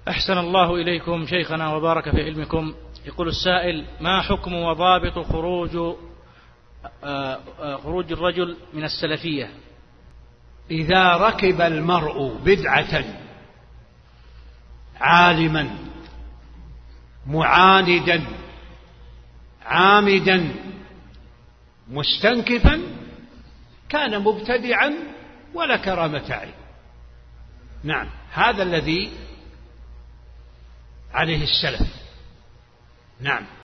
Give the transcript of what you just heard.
أحسن الله إليكم شيخنا وبارك في علمكم. يقول السائل: ما حكم وضابط خروج الرجل من السلفية؟ إذا ركب المرء بدعة عالما معاندا عامدا مستنكفا كان مبتدعا ولا كرامة عليه. نعم، هذا الذي عليه السلف. نعم.